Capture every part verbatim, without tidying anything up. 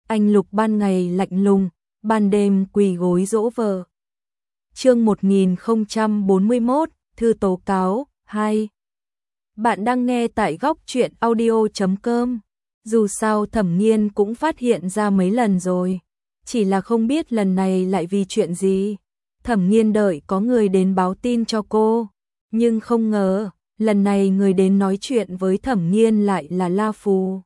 anh Lục ban ngày lạnh lùng, ban đêm quỳ gối dỗ vợ. Chương một nghìn không trăm bốn mươi mốt, thư tố cáo, hai. Bạn đang nghe tại góc truyện audio chấm com. Dù sao Thẩm Nghiên cũng phát hiện ra mấy lần rồi, chỉ là không biết lần này lại vì chuyện gì. Thẩm Nghiên đợi có người đến báo tin cho cô, nhưng không ngờ, lần này người đến nói chuyện với Thẩm Nghiên lại là La Phù.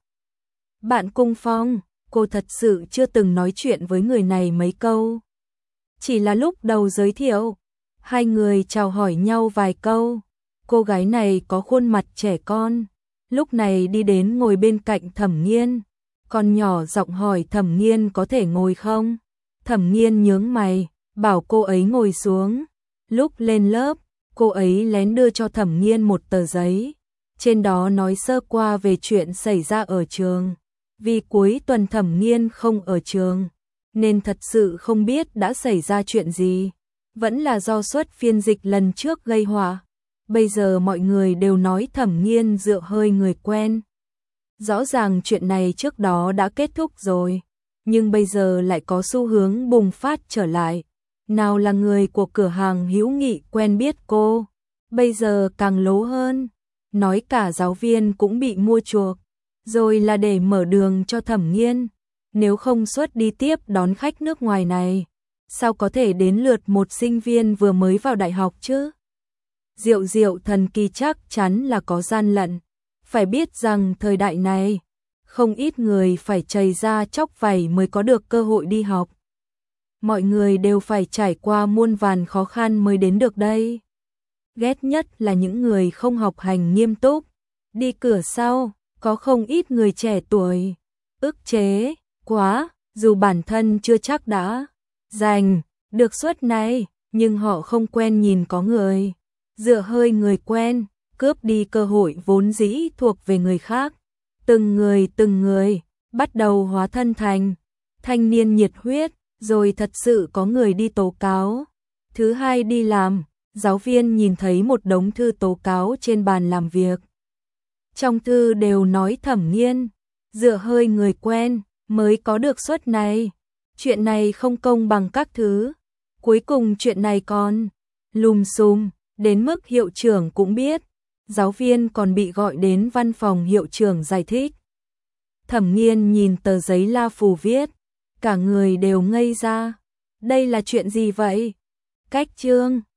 Bạn Cung Phong, cô thật sự chưa từng nói chuyện với người này mấy câu. Chỉ là lúc đầu giới thiệu, hai người chào hỏi nhau vài câu. Cô gái này có khuôn mặt trẻ con, lúc này đi đến ngồi bên cạnh Thẩm Nghiên, còn nhỏ giọng hỏi Thẩm Nghiên có thể ngồi không. Thẩm Nghiên nhướng mày, bảo cô ấy ngồi xuống. Lúc lên lớp, cô ấy lén đưa cho Thẩm Nghiên một tờ giấy, trên đó nói sơ qua về chuyện xảy ra ở trường. Vì cuối tuần Thẩm Nghiên không ở trường, nên thật sự không biết đã xảy ra chuyện gì. Vẫn là do suất phiên dịch lần trước gây họa. Bây giờ mọi người đều nói Thẩm Nghiên dựa hơi người quen. Rõ ràng chuyện này trước đó đã kết thúc rồi, nhưng bây giờ lại có xu hướng bùng phát trở lại. Nào là người của cửa hàng hữu nghị quen biết cô, bây giờ càng lố hơn, nói cả giáo viên cũng bị mua chuộc, rồi là để mở đường cho Thẩm Nghiên. Nếu không xuất đi tiếp đón khách nước ngoài này, sao có thể đến lượt một sinh viên vừa mới vào đại học chứ? Diệu diệu thần kỳ chắc chắn là có gian lận. Phải biết rằng thời đại này, không ít người phải chầy da chóc vảy mới có được cơ hội đi học. Mọi người đều phải trải qua muôn vàn khó khăn mới đến được đây. Ghét nhất là những người không học hành nghiêm túc. Đi cửa sau, có không ít người trẻ tuổi ức chế quá, dù bản thân chưa chắc đã giành được suất này, nhưng họ không quen nhìn có người dựa hơi người quen, cướp đi cơ hội vốn dĩ thuộc về người khác. Từng người từng người bắt đầu hóa thân thành thanh niên nhiệt huyết, rồi thật sự có người đi tố cáo. Thứ hai đi làm, giáo viên nhìn thấy một đống thư tố cáo trên bàn làm việc. Trong thư đều nói Thẩm Nghiên dựa hơi người quen mới có được suất này. Chuyện này không công bằng các thứ. Cuối cùng chuyện này còn lùm xùm, đến mức hiệu trưởng cũng biết. Giáo viên còn bị gọi đến văn phòng hiệu trưởng giải thích. Thẩm Nghiên nhìn tờ giấy La Phù viết, cả người đều ngây ra. Đây là chuyện gì vậy? Cách chương